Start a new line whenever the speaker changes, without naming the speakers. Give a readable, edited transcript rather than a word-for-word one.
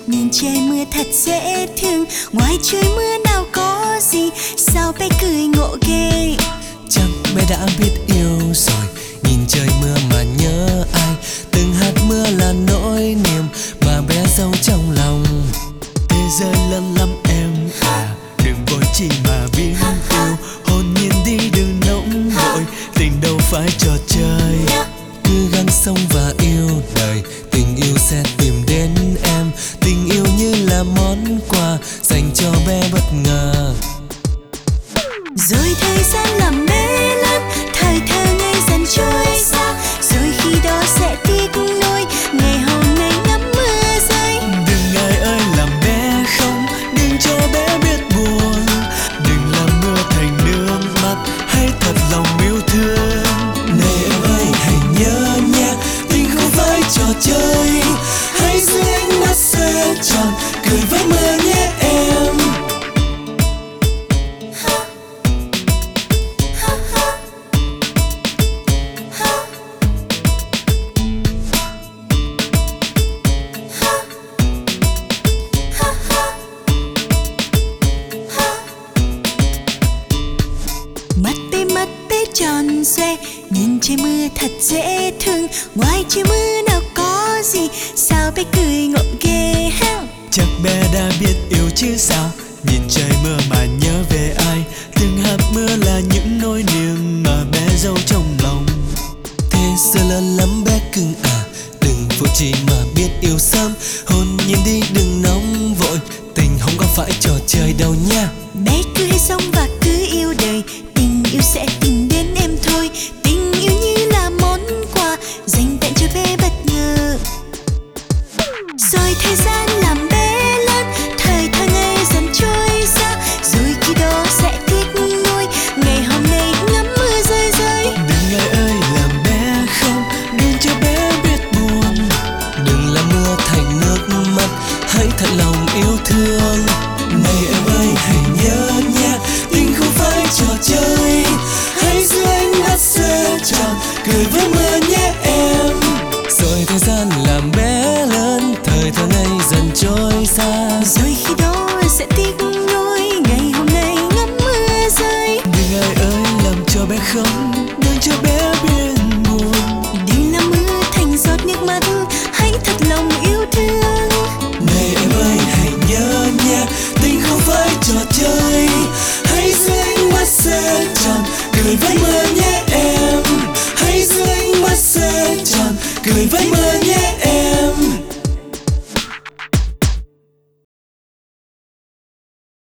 nhìn trời mưa thật dễ thương. Ngoài trời mưa nào có gì, sao bé cười ngộ ghê.
Chắc bé đã biết yêu rồi, nhìn trời mưa mà nhớ ai. Từng hạt mưa là nỗi niềm mà bé giấu trong lòng. Thế giới lớn lắm em à, đừng vội chi mà biết yêu. Hồn nhiên đi đừng nóng vội, tình đâu phải trò chơi. Cứ gắng sống và yêu đời, tình yêu sẽ tìm đến em. Tình yêu như là món quà dành cho bé bất ngờ.
Rồi thời gian làm bé lớn, thời thơ ngây dần trôi xa. Rồi khi đó sẽ tiếc nuối ngày hôm nay ngắm mưa rơi.
Đừng ngại ơi làm bé không, đừng cho bé biết buồn. Đừng làm mưa thành nước mắt, hãy thật lòng yêu thương. Này em ơi hãy nhớ nhé, tình không phải trò chơi. Hãy giữ ánh mắt sẽ tròn, cười với mưa nhé em.
Mắt bé tròn xoe, nhìn trời mưa thật dễ thương. Ngoài trời mưa nào có gì, sao bé cười ngộ ghê ha.
Chắc bé đã biết yêu chứ sao, nhìn trời mưa mà nhớ về ai. Từng hạt mưa là những nỗi niềm mà bé giấu trong lòng. Thế giờ lớn lắm bé cưng à, đừng vội chi mà biết yêu sớm. Hôn nhiên đi đừng nóng vội, tình không có phải trò chơi đâu nha.
Bé cứ hãy sống và cứ yêu đời, tình yêu sẽ tìm đến em thôi. Tình yêu như là món quà dành tặng cho bé bất ngờ. Rồi thời gian làm bé lớn, thời thơ ngây dần trôi xa. Rồi khi đó sẽ tiếc nuối ngày hôm nay ngắm mưa rơi rơi.
Đừng ngại ơi làm bé không, đừng cho bé biết buồn. Đừng làm mưa thành nước mắt, hãy thật lòng yêu thương. Này em ơi hãy nhớ nhé, tình không phải trò chơi. Hãy giữ ánh mắt sẽ tròn, cười với mưa nhé em. Rồi thời gian làm bé lớn, thời thơ ngây dần trôi xa.
Rồi khi đó sẽ tiếc nuối ngày hôm nay ngắm mưa rơi.
Đừng ai ơi làm cho bé không, đừng cho bé biết buồn.
Đừng làm mưa thành giọt nước mắt, hãy thật lòng yêu thương.
Này em ơi hãy nhớ nhé, tình không phải trò chơi. Hãy giữ ánh mắt sẽ tròn, cười với mưa nhé em. Hãy giữ ánh mắt sẽ tròn, cười với mưa nhé